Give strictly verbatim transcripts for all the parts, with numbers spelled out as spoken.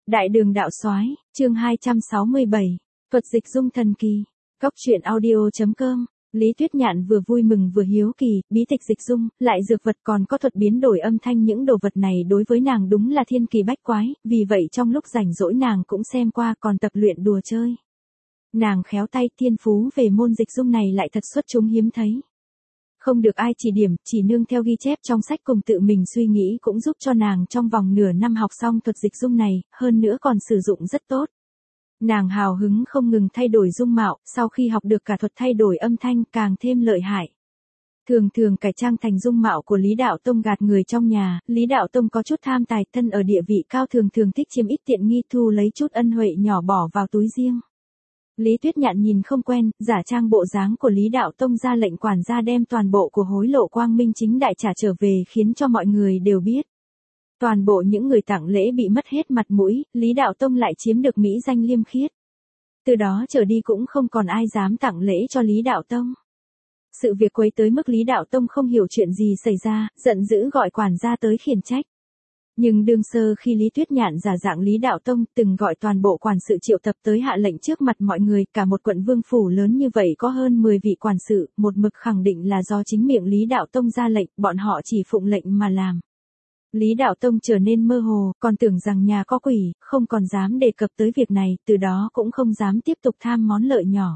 Đại đường đạo soái, chương hai trăm sáu mươi bảy, thuật dịch dung thần kỳ. Cốc truyện audio.com. Lý Tuyết Nhạn vừa vui mừng vừa hiếu kỳ, bí tịch dịch dung, lại dược vật còn có thuật biến đổi âm thanh, những đồ vật này đối với nàng đúng là thiên kỳ bách quái, vì vậy trong lúc rảnh rỗi nàng cũng xem qua còn tập luyện đùa chơi. Nàng khéo tay, thiên phú về môn dịch dung này lại thật xuất chúng hiếm thấy. Không được ai chỉ điểm, chỉ nương theo ghi chép trong sách cùng tự mình suy nghĩ cũng giúp cho nàng trong vòng nửa năm học xong thuật dịch dung này, hơn nữa còn sử dụng rất tốt. Nàng hào hứng không ngừng thay đổi dung mạo, sau khi học được cả thuật thay đổi âm thanh càng thêm lợi hại. Thường thường cải trang thành dung mạo của Lý Đạo Tông gạt người trong nhà, Lý Đạo Tông có chút tham tài, thân ở địa vị cao, thường thường thích chiếm ít tiện nghi, thu lấy chút ân huệ nhỏ bỏ vào túi riêng. Lý Tuyết Nhạn nhìn không quen, giả trang bộ dáng của Lý Đạo Tông ra lệnh quản gia đem toàn bộ của hối lộ quang minh chính đại trả trở về, khiến cho mọi người đều biết. Toàn bộ những người tặng lễ bị mất hết mặt mũi, Lý Đạo Tông lại chiếm được mỹ danh liêm khiết. Từ đó trở đi cũng không còn ai dám tặng lễ cho Lý Đạo Tông. Sự việc quấy tới mức Lý Đạo Tông không hiểu chuyện gì xảy ra, giận dữ gọi quản gia tới khiển trách. Nhưng đương sơ khi Lý Tuyết Nhạn giả dạng Lý Đạo Tông từng gọi toàn bộ quản sự triệu tập tới hạ lệnh trước mặt mọi người, cả một quận vương phủ lớn như vậy có hơn mười vị quản sự, một mực khẳng định là do chính miệng Lý Đạo Tông ra lệnh, bọn họ chỉ phụng lệnh mà làm. Lý Đạo Tông trở nên mơ hồ, còn tưởng rằng nhà có quỷ, không còn dám đề cập tới việc này, từ đó cũng không dám tiếp tục tham món lợi nhỏ.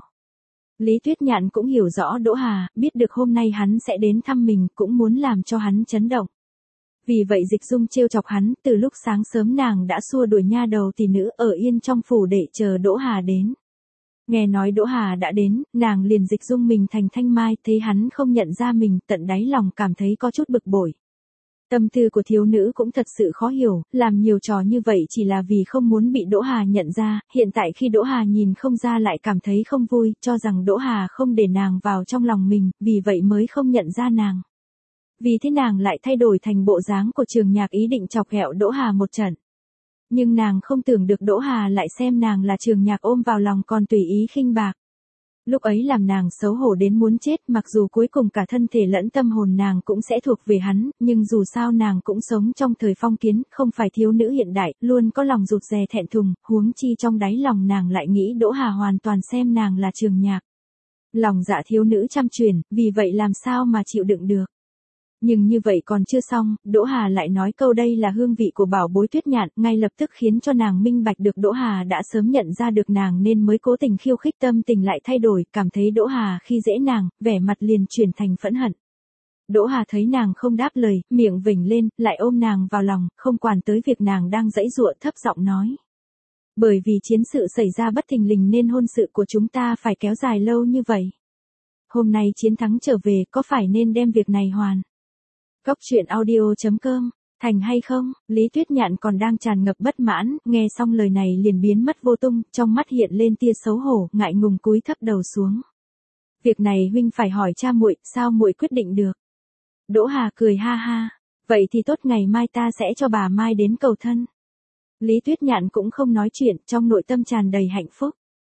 Lý Tuyết Nhạn cũng hiểu rõ Đỗ Hà, biết được hôm nay hắn sẽ đến thăm mình, cũng muốn làm cho hắn chấn động. Vì vậy dịch dung trêu chọc hắn, từ lúc sáng sớm nàng đã xua đuổi nha đầu tỷ nữ ở yên trong phủ để chờ Đỗ Hà đến. Nghe nói Đỗ Hà đã đến, nàng liền dịch dung mình thành Thanh Mai, thấy hắn không nhận ra mình, tận đáy lòng cảm thấy có chút bực bội. Tâm tư của thiếu nữ cũng thật sự khó hiểu, làm nhiều trò như vậy chỉ là vì không muốn bị Đỗ Hà nhận ra, hiện tại khi Đỗ Hà nhìn không ra lại cảm thấy không vui, cho rằng Đỗ Hà không để nàng vào trong lòng mình, vì vậy mới không nhận ra nàng. Vì thế nàng lại thay đổi thành bộ dáng của Trường Nhạc, ý định chọc ghẹo Đỗ Hà một trận. Nhưng nàng không tưởng được Đỗ Hà lại xem nàng là Trường Nhạc ôm vào lòng còn tùy ý khinh bạc. Lúc ấy làm nàng xấu hổ đến muốn chết, mặc dù cuối cùng cả thân thể lẫn tâm hồn nàng cũng sẽ thuộc về hắn, nhưng dù sao nàng cũng sống trong thời phong kiến, không phải thiếu nữ hiện đại, luôn có lòng rụt rè thẹn thùng, huống chi trong đáy lòng nàng lại nghĩ Đỗ Hà hoàn toàn xem nàng là Trường Nhạc. Lòng dạ thiếu nữ trăm truyền, vì vậy làm sao mà chịu đựng được. Nhưng như vậy còn chưa xong, Đỗ Hà lại nói câu đây là hương vị của bảo bối Tuyết Nhạn, ngay lập tức khiến cho nàng minh bạch được Đỗ Hà đã sớm nhận ra được nàng nên mới cố tình khiêu khích, tâm tình lại thay đổi, cảm thấy Đỗ Hà khi dễ nàng, vẻ mặt liền chuyển thành phẫn hận. Đỗ Hà thấy nàng không đáp lời, miệng vểnh lên, lại ôm nàng vào lòng, không quản tới việc nàng đang giãy giụa, thấp giọng nói. Bởi vì chiến sự xảy ra bất thình lình nên hôn sự của chúng ta phải kéo dài lâu như vậy. Hôm nay chiến thắng trở về, có phải nên đem việc này hoàn? Cốc truyện audio.com, thành hay không? Lý Tuyết Nhạn còn đang tràn ngập bất mãn, nghe xong lời này liền biến mất vô tung, trong mắt hiện lên tia xấu hổ, ngại ngùng cúi thấp đầu xuống. Việc này huynh phải hỏi cha muội, sao muội quyết định được? Đỗ Hà cười ha ha, vậy thì tốt, ngày mai ta sẽ cho bà Mai đến cầu thân. Lý Tuyết Nhạn cũng không nói chuyện, trong nội tâm tràn đầy hạnh phúc.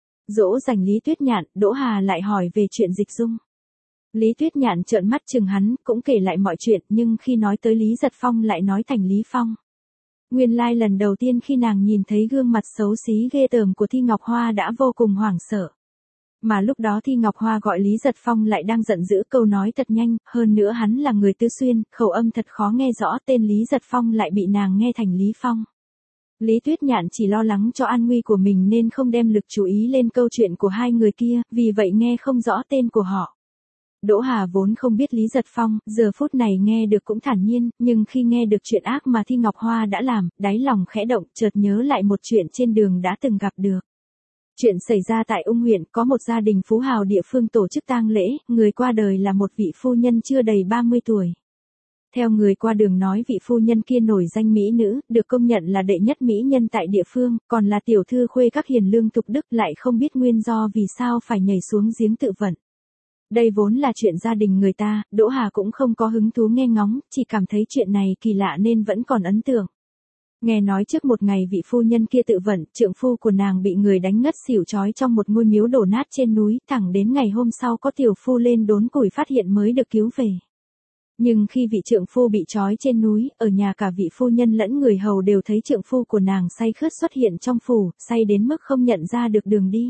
Dỗ dành Lý Tuyết Nhạn, Đỗ Hà lại hỏi về chuyện dịch dung. Lý Tuyết Nhạn trợn mắt chừng hắn, cũng kể lại mọi chuyện, nhưng khi nói tới Lý Giật Phong lại nói thành Lý Phong. Nguyên lai lần đầu tiên khi nàng nhìn thấy gương mặt xấu xí ghê tởm của Thi Ngọc Hoa đã vô cùng hoảng sợ. Mà lúc đó Thi Ngọc Hoa gọi Lý Giật Phong lại đang giận dữ, câu nói thật nhanh, hơn nữa hắn là người Tứ Xuyên, khẩu âm thật khó nghe rõ, tên Lý Giật Phong lại bị nàng nghe thành Lý Phong. Lý Tuyết Nhạn chỉ lo lắng cho an nguy của mình nên không đem lực chú ý lên câu chuyện của hai người kia, vì vậy nghe không rõ tên của họ. Đỗ Hà vốn không biết Lý Giật Phong, giờ phút này nghe được cũng thản nhiên, nhưng khi nghe được chuyện ác mà Thi Ngọc Hoa đã làm, đáy lòng khẽ động, chợt nhớ lại một chuyện trên đường đã từng gặp được. Chuyện xảy ra tại Ung huyện, có một gia đình phú hào địa phương tổ chức tang lễ, người qua đời là một vị phu nhân chưa đầy ba mươi tuổi. Theo người qua đường nói, vị phu nhân kia nổi danh mỹ nữ, được công nhận là đệ nhất mỹ nhân tại địa phương, còn là tiểu thư khuê các hiền lương tục đức, lại không biết nguyên do vì sao phải nhảy xuống giếng tự vận. Đây vốn là chuyện gia đình người ta, Đỗ Hà cũng không có hứng thú nghe ngóng, chỉ cảm thấy chuyện này kỳ lạ nên vẫn còn ấn tượng. Nghe nói trước một ngày vị phu nhân kia tự vận, trượng phu của nàng bị người đánh ngất xỉu trói trong một ngôi miếu đổ nát trên núi, thẳng đến ngày hôm sau có tiểu phu lên đốn củi phát hiện mới được cứu về. Nhưng khi vị trượng phu bị trói trên núi, ở nhà cả vị phu nhân lẫn người hầu đều thấy trượng phu của nàng say khướt xuất hiện trong phủ, say đến mức không nhận ra được đường đi.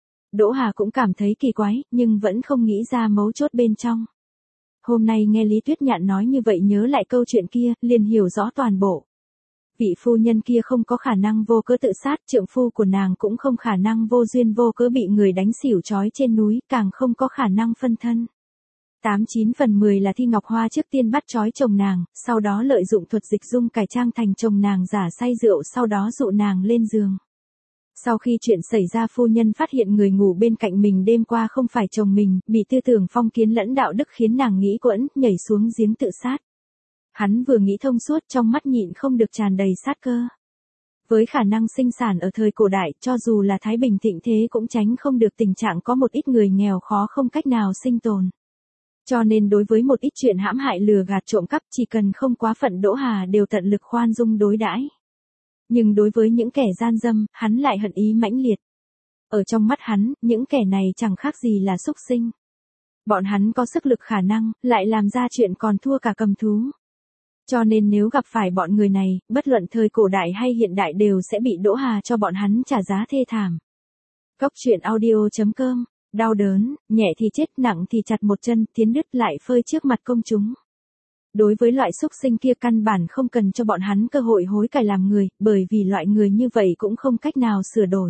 Đỗ Hà cũng cảm thấy kỳ quái, nhưng vẫn không nghĩ ra mấu chốt bên trong. Hôm nay nghe Lý Tuyết Nhạn nói như vậy nhớ lại câu chuyện kia, liền hiểu rõ toàn bộ. Vị phu nhân kia không có khả năng vô cớ tự sát, trượng phu của nàng cũng không khả năng vô duyên vô cớ bị người đánh xỉu trói trên núi, càng không có khả năng phân thân. Tám chín phần mười là Thi Ngọc Hoa trước tiên bắt trói chồng nàng, sau đó lợi dụng thuật dịch dung cải trang thành chồng nàng giả say rượu, sau đó dụ nàng lên giường. Sau khi chuyện xảy ra, phu nhân phát hiện người ngủ bên cạnh mình đêm qua không phải chồng mình, bị tư tưởng phong kiến lẫn đạo đức khiến nàng nghĩ quẫn, nhảy xuống giếng tự sát. Hắn vừa nghĩ thông suốt, trong mắt nhịn không được tràn đầy sát cơ. Với khả năng sinh sản ở thời cổ đại, cho dù là Thái Bình thịnh thế cũng tránh không được tình trạng có một ít người nghèo khó không cách nào sinh tồn. Cho nên đối với một ít chuyện hãm hại lừa gạt trộm cắp, chỉ cần không quá phận, Đỗ Hà đều tận lực khoan dung đối đãi. Nhưng đối với những kẻ gian dâm, hắn lại hận ý mãnh liệt. Ở trong mắt hắn, những kẻ này chẳng khác gì là súc sinh. Bọn hắn có sức lực khả năng, lại làm ra chuyện còn thua cả cầm thú. Cho nên nếu gặp phải bọn người này, bất luận thời cổ đại hay hiện đại đều sẽ bị Đỗ Hà cho bọn hắn trả giá thê thảm. Cốc truyện audio chấm com, đau đớn, nhẹ thì chết, nặng thì chặt một chân, tiến đứt lại phơi trước mặt công chúng. Đối với loại xúc sinh kia căn bản không cần cho bọn hắn cơ hội hối cải làm người, bởi vì loại người như vậy cũng không cách nào sửa đổi.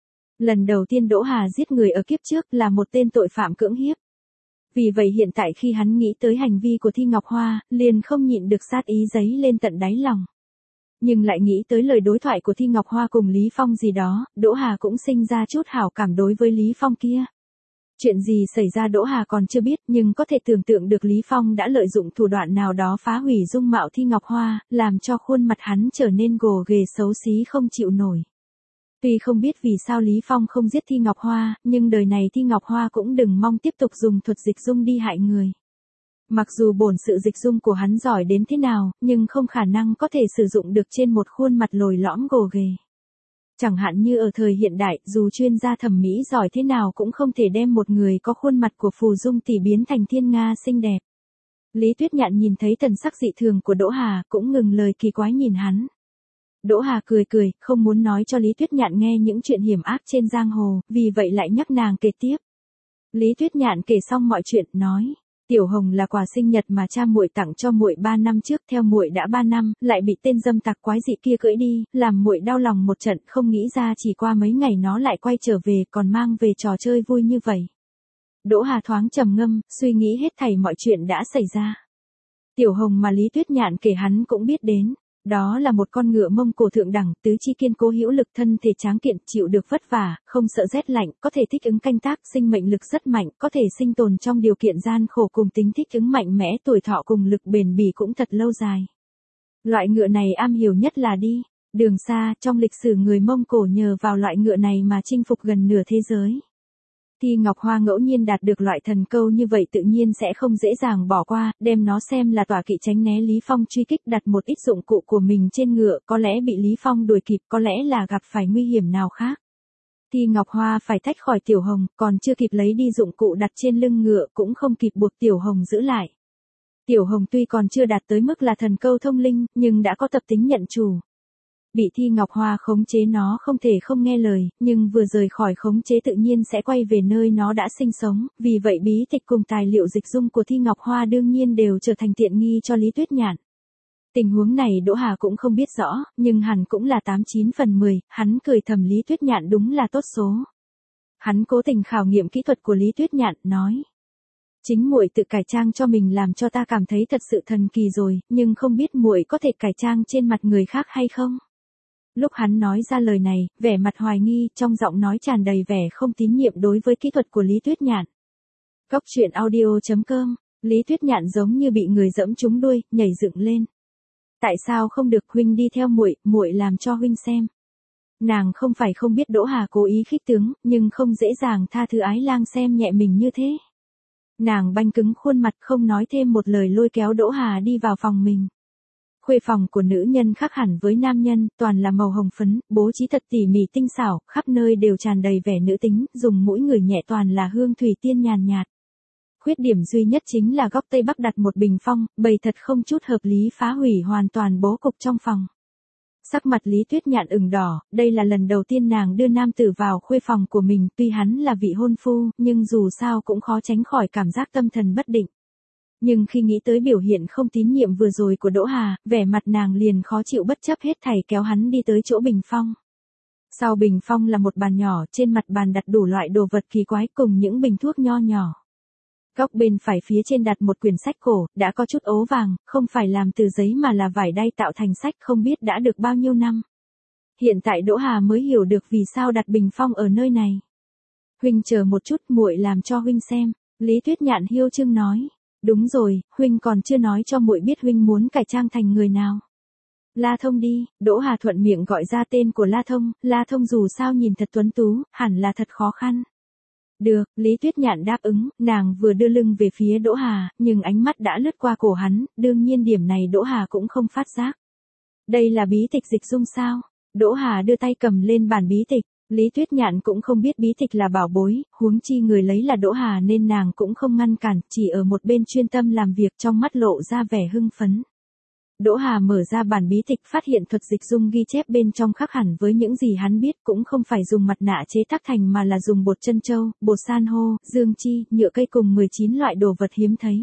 Lần đầu tiên Đỗ Hà giết người ở kiếp trước là một tên tội phạm cưỡng hiếp. Vì vậy hiện tại khi hắn nghĩ tới hành vi của Thi Ngọc Hoa, liền không nhịn được sát ý dấy lên tận đáy lòng. Nhưng lại nghĩ tới lời đối thoại của Thi Ngọc Hoa cùng Lý Phong gì đó, Đỗ Hà cũng sinh ra chút hảo cảm đối với Lý Phong kia. Chuyện gì xảy ra Đỗ Hà còn chưa biết, nhưng có thể tưởng tượng được Lý Phong đã lợi dụng thủ đoạn nào đó phá hủy dung mạo Thi Ngọc Hoa, làm cho khuôn mặt hắn trở nên gồ ghề xấu xí không chịu nổi. Tuy không biết vì sao Lý Phong không giết Thi Ngọc Hoa, nhưng đời này Thi Ngọc Hoa cũng đừng mong tiếp tục dùng thuật dịch dung đi hại người. Mặc dù bổn sự dịch dung của hắn giỏi đến thế nào, nhưng không khả năng có thể sử dụng được trên một khuôn mặt lồi lõm gồ ghề. Chẳng hạn như ở thời hiện đại, dù chuyên gia thẩm mỹ giỏi thế nào cũng không thể đem một người có khuôn mặt của Phù Dung tỷ biến thành thiên nga xinh đẹp. Lý Tuyết Nhạn nhìn thấy thần sắc dị thường của Đỗ Hà, cũng ngừng lời kỳ quái nhìn hắn. Đỗ Hà cười cười, không muốn nói cho Lý Tuyết Nhạn nghe những chuyện hiểm ác trên giang hồ, vì vậy lại nhắc nàng kể tiếp. Lý Tuyết Nhạn kể xong mọi chuyện, nói: Tiểu Hồng là quà sinh nhật mà cha muội tặng cho muội ba năm trước, theo muội đã ba năm, lại bị tên dâm tặc quái dị kia cưỡi đi, làm muội đau lòng một trận, không nghĩ ra chỉ qua mấy ngày nó lại quay trở về, còn mang về trò chơi vui như vậy. Đỗ Hà thoáng trầm ngâm, suy nghĩ hết thảy mọi chuyện đã xảy ra. Tiểu Hồng mà Lý Tuyết Nhạn kể hắn cũng biết đến. Đó là một con ngựa Mông Cổ thượng đẳng, tứ chi kiên cố hữu lực, thân thể tráng kiện, chịu được vất vả, không sợ rét lạnh, có thể thích ứng canh tác, sinh mệnh lực rất mạnh, có thể sinh tồn trong điều kiện gian khổ, cùng tính thích ứng mạnh mẽ, tuổi thọ cùng lực bền bỉ cũng thật lâu dài. Loại ngựa này am hiểu nhất là đi đường xa, trong lịch sử người Mông Cổ nhờ vào loại ngựa này mà chinh phục gần nửa thế giới. Thi Ngọc Hoa ngẫu nhiên đạt được loại thần câu như vậy tự nhiên sẽ không dễ dàng bỏ qua, đem nó xem là tọa kỵ tránh né Lý Phong truy kích, đặt một ít dụng cụ của mình trên ngựa, có lẽ bị Lý Phong đuổi kịp, có lẽ là gặp phải nguy hiểm nào khác. Thi Ngọc Hoa phải tách khỏi Tiểu Hồng, còn chưa kịp lấy đi dụng cụ đặt trên lưng ngựa, cũng không kịp buộc Tiểu Hồng giữ lại. Tiểu Hồng tuy còn chưa đạt tới mức là thần câu thông linh, nhưng đã có tập tính nhận chủ. Bị Thi Ngọc Hoa khống chế nó không thể không nghe lời, nhưng vừa rời khỏi khống chế tự nhiên sẽ quay về nơi nó đã sinh sống, vì vậy bí tịch cùng tài liệu dịch dung của Thi Ngọc Hoa đương nhiên đều trở thành tiện nghi cho Lý Tuyết Nhạn. Tình huống này Đỗ Hà cũng không biết rõ, nhưng hẳn cũng là tám chín phần mười, hắn cười thầm Lý Tuyết Nhạn đúng là tốt số. Hắn cố tình khảo nghiệm kỹ thuật của Lý Tuyết Nhạn, nói: Chính muội tự cải trang cho mình làm cho ta cảm thấy thật sự thần kỳ rồi, nhưng không biết muội có thể cải trang trên mặt người khác hay không? Lúc hắn nói ra lời này, vẻ mặt hoài nghi, trong giọng nói tràn đầy vẻ không tín nhiệm đối với kỹ thuật của Lý Tuyết Nhạn. Cốc truyện audio chấm com, Lý Tuyết Nhạn giống như bị người dẫm trúng đuôi, nhảy dựng lên. Tại sao không được huynh đi theo muội, muội làm cho huynh xem. Nàng không phải không biết Đỗ Hà cố ý khích tướng, nhưng không dễ dàng tha thứ ái lang xem nhẹ mình như thế. Nàng banh cứng khuôn mặt không nói thêm một lời lôi kéo Đỗ Hà đi vào phòng mình. Khuê phòng của nữ nhân khác hẳn với nam nhân, toàn là màu hồng phấn, bố trí thật tỉ mỉ tinh xảo, khắp nơi đều tràn đầy vẻ nữ tính, dùng mũi người nhẹ toàn là hương thủy tiên nhàn nhạt. khuyết điểm duy nhất chính là góc tây bắc đặt một bình phong, bày thật không chút hợp lý, phá hủy hoàn toàn bố cục trong phòng. Sắc mặt Lý Tuyết Nhạn ửng đỏ, đây là lần đầu tiên nàng đưa nam tử vào khuê phòng của mình, tuy hắn là vị hôn phu, nhưng dù sao cũng khó tránh khỏi cảm giác tâm thần bất định. Nhưng khi nghĩ tới biểu hiện không tín nhiệm vừa rồi của Đỗ Hà, vẻ mặt nàng liền khó chịu, bất chấp hết thảy kéo hắn đi tới chỗ bình phong. Sau bình phong là một bàn nhỏ, trên mặt bàn đặt đủ loại đồ vật kỳ quái cùng những bình thuốc nho nhỏ. Góc bên phải phía trên đặt một quyển sách cổ, đã có chút ố vàng, không phải làm từ giấy mà là vải đay tạo thành sách, không biết đã được bao nhiêu năm. Hiện tại Đỗ Hà mới hiểu được vì sao đặt bình phong ở nơi này. Huynh chờ một chút, muội làm cho huynh xem, Lý Tuyết Nhạn hiêu trương nói. Đúng rồi, huynh còn chưa nói cho muội biết huynh muốn cải trang thành người nào. La Thông đi, Đỗ Hà thuận miệng gọi ra tên của La Thông, La Thông dù sao nhìn thật tuấn tú, hẳn là thật khó khăn. Được, Lý Tuyết Nhạn đáp ứng, nàng vừa đưa lưng về phía Đỗ Hà, nhưng ánh mắt đã lướt qua cổ hắn, đương nhiên điểm này Đỗ Hà cũng không phát giác. Đây là bí tịch dịch dung sao? Đỗ Hà đưa tay cầm lên bản bí tịch, Lý Tuyết Nhạn cũng không biết bí tịch là bảo bối, huống chi người lấy là Đỗ Hà nên nàng cũng không ngăn cản, chỉ ở một bên chuyên tâm làm việc, trong mắt lộ ra vẻ hưng phấn. Đỗ Hà mở ra bản bí tịch, phát hiện thuật dịch dung ghi chép bên trong khác hẳn với những gì hắn biết, cũng không phải dùng mặt nạ chế tác thành mà là dùng bột chân châu, bột san hô, dương chi, nhựa cây cùng mười chín loại đồ vật hiếm thấy.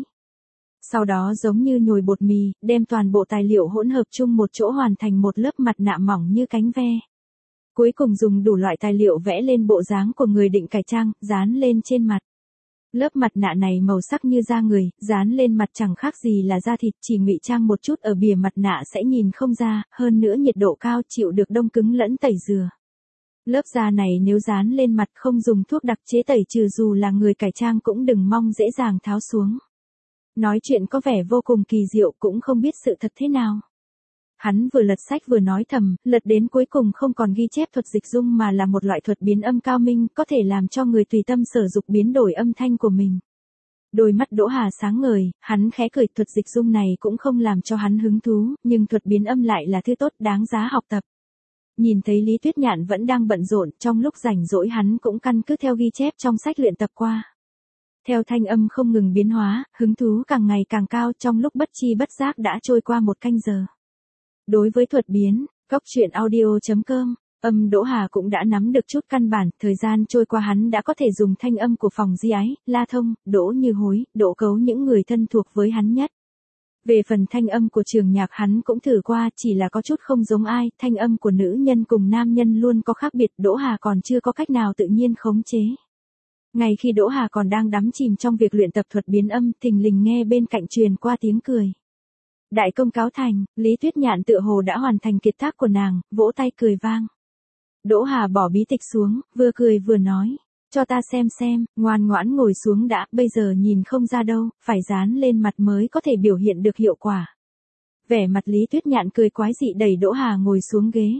Sau đó giống như nhồi bột mì, đem toàn bộ tài liệu hỗn hợp chung một chỗ hoàn thành một lớp mặt nạ mỏng như cánh ve. Cuối cùng dùng đủ loại tài liệu vẽ lên bộ dáng của người định cải trang, dán lên trên mặt. Lớp mặt nạ này màu sắc như da người, dán lên mặt chẳng khác gì là da thịt, chỉ ngụy trang một chút ở bìa mặt nạ sẽ nhìn không ra, hơn nữa nhiệt độ cao, chịu được đông cứng lẫn tẩy rửa. Lớp da này nếu dán lên mặt không dùng thuốc đặc chế tẩy trừ, dù là người cải trang cũng đừng mong dễ dàng tháo xuống. Nói chuyện có vẻ vô cùng kỳ diệu, cũng không biết sự thật thế nào. Hắn vừa lật sách vừa nói thầm, lật đến cuối cùng không còn ghi chép thuật dịch dung mà là một loại thuật biến âm cao minh, có thể làm cho người tùy tâm sở dục biến đổi âm thanh của mình. Đôi mắt Đỗ Hà sáng ngời, hắn khẽ cười, thuật dịch dung này cũng không làm cho hắn hứng thú, nhưng thuật biến âm lại là thứ tốt đáng giá học tập. Nhìn thấy Lý Tuyết Nhạn vẫn đang bận rộn, trong lúc rảnh rỗi hắn cũng căn cứ theo ghi chép trong sách luyện tập qua. Theo thanh âm không ngừng biến hóa, hứng thú càng ngày càng cao, trong lúc bất chi bất giác đã trôi qua một canh giờ. Đối với thuật biến, góc truyện audio chấm com, âm Đỗ Hà cũng đã nắm được chút căn bản, thời gian trôi qua hắn đã có thể dùng thanh âm của phòng di ái, La Thông, Đỗ Như Hối, Đỗ Cấu những người thân thuộc với hắn nhất. Về phần thanh âm của Trường Nhạc hắn cũng thử qua, chỉ là có chút không giống ai, thanh âm của nữ nhân cùng nam nhân luôn có khác biệt, Đỗ Hà còn chưa có cách nào tự nhiên khống chế. Ngay khi Đỗ Hà còn đang đắm chìm trong việc luyện tập thuật biến âm, thình lình nghe bên cạnh truyền qua tiếng cười. Đại công cáo thành, Lý Tuyết Nhạn tựa hồ đã hoàn thành kiệt tác của nàng, vỗ tay cười vang. Đỗ Hà bỏ bí tịch xuống, vừa cười vừa nói, cho ta xem xem, ngoan ngoãn ngồi xuống đã, bây giờ nhìn không ra đâu, phải dán lên mặt mới có thể biểu hiện được hiệu quả. Vẻ mặt Lý Tuyết Nhạn cười quái dị đẩy Đỗ Hà ngồi xuống ghế.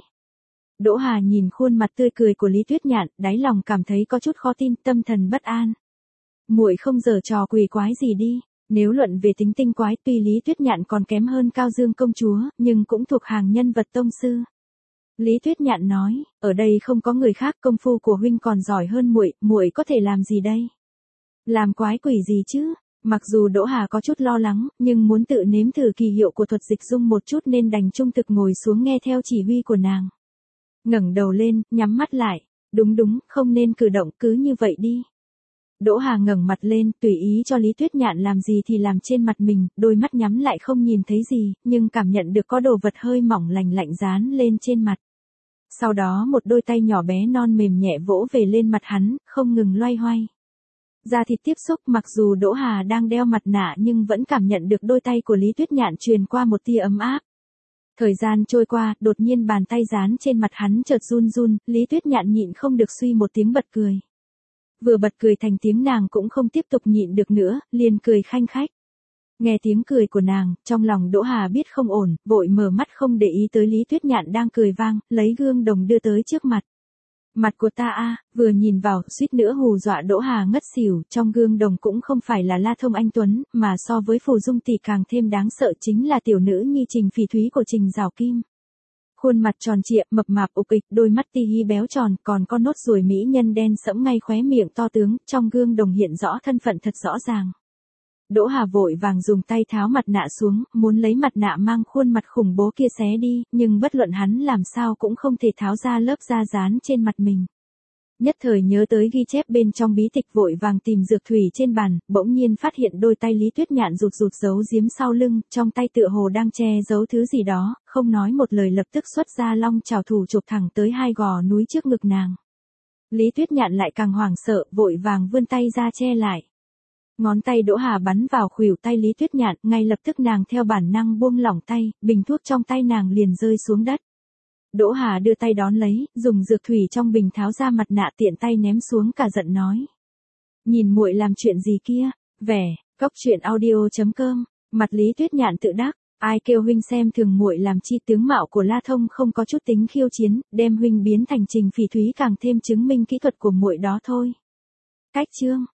Đỗ Hà nhìn khuôn mặt tươi cười của Lý Tuyết Nhạn, đáy lòng cảm thấy có chút khó tin, tâm thần bất an. Muội không giở trò quỷ quái gì đi. Nếu luận về tính tinh quái, tuy Lý Tuyết Nhạn còn kém hơn Cao Dương công chúa, nhưng cũng thuộc hàng nhân vật tông sư. Lý Tuyết Nhạn nói, ở đây không có người khác, công phu của huynh còn giỏi hơn muội, muội có thể làm gì đây? Làm quái quỷ gì chứ? Mặc dù Đỗ Hà có chút lo lắng, nhưng muốn tự nếm thử kỳ hiệu của thuật dịch dung một chút nên đành trung thực ngồi xuống nghe theo chỉ huy của nàng. Ngẩng đầu lên, nhắm mắt lại. Đúng đúng, không nên cử động, cứ như vậy đi. Đỗ Hà ngẩng mặt lên, tùy ý cho Lý Tuyết Nhạn làm gì thì làm trên mặt mình, đôi mắt nhắm lại không nhìn thấy gì, nhưng cảm nhận được có đồ vật hơi mỏng lành lạnh dán lên trên mặt. Sau đó một đôi tay nhỏ bé non mềm nhẹ vỗ về lên mặt hắn, không ngừng loay hoay. Da thịt tiếp xúc, mặc dù Đỗ Hà đang đeo mặt nạ nhưng vẫn cảm nhận được đôi tay của Lý Tuyết Nhạn truyền qua một tia ấm áp. Thời gian trôi qua, đột nhiên bàn tay dán trên mặt hắn chợt run run, Lý Tuyết Nhạn nhịn không được suy một tiếng bật cười. Vừa bật cười thành tiếng nàng cũng không tiếp tục nhịn được nữa, liền cười khanh khách. Nghe tiếng cười của nàng, trong lòng Đỗ Hà biết không ổn, vội mở mắt không để ý tới Lý Tuyết Nhạn đang cười vang, lấy gương đồng đưa tới trước mặt. Mặt của ta a, vừa nhìn vào, suýt nữa hù dọa Đỗ Hà ngất xỉu, trong gương đồng cũng không phải là La Thông anh tuấn, mà so với Phù Dung tỷ càng thêm đáng sợ chính là tiểu nữ nhi Trình Phỉ Thúy của Trình Giảo Kim. Khuôn mặt tròn trịa, mập mạp ục ịch, đôi mắt ti hi béo tròn, còn có nốt ruồi mỹ nhân đen sẫm ngay khóe miệng to tướng, trong gương đồng hiện rõ thân phận thật rõ ràng. Đỗ Hà vội vàng dùng tay tháo mặt nạ xuống, muốn lấy mặt nạ mang khuôn mặt khủng bố kia xé đi, nhưng bất luận hắn làm sao cũng không thể tháo ra lớp da dán trên mặt mình. Nhất thời nhớ tới ghi chép bên trong bí tịch, vội vàng tìm dược thủy trên bàn, bỗng nhiên phát hiện đôi tay Lý Tuyết Nhạn rụt rụt giấu giếm sau lưng, trong tay tựa hồ đang che giấu thứ gì đó, không nói một lời lập tức xuất ra long chảo thủ chụp thẳng tới hai gò núi trước ngực nàng. Lý Tuyết Nhạn lại càng hoảng sợ, vội vàng vươn tay ra che lại. Ngón tay Đỗ Hà bắn vào khuỷu tay Lý Tuyết Nhạn, ngay lập tức nàng theo bản năng buông lỏng tay, bình thuốc trong tay nàng liền rơi xuống đất. Đỗ Hà đưa tay đón lấy, dùng dược thủy trong bình tháo ra mặt nạ tiện tay ném xuống, cả giận nói: "Nhìn muội làm chuyện gì kia?" Vẻ, Cốc Truyện Audio chấm com. Mặt Lý Tuyết Nhạn tự đắc: "Ai kêu huynh xem thường muội làm chi, tướng mạo của La Thông không có chút tính khiêu chiến, đem huynh biến thành Trình Phỉ Thúy càng thêm chứng minh kỹ thuật của muội đó thôi." Cách chương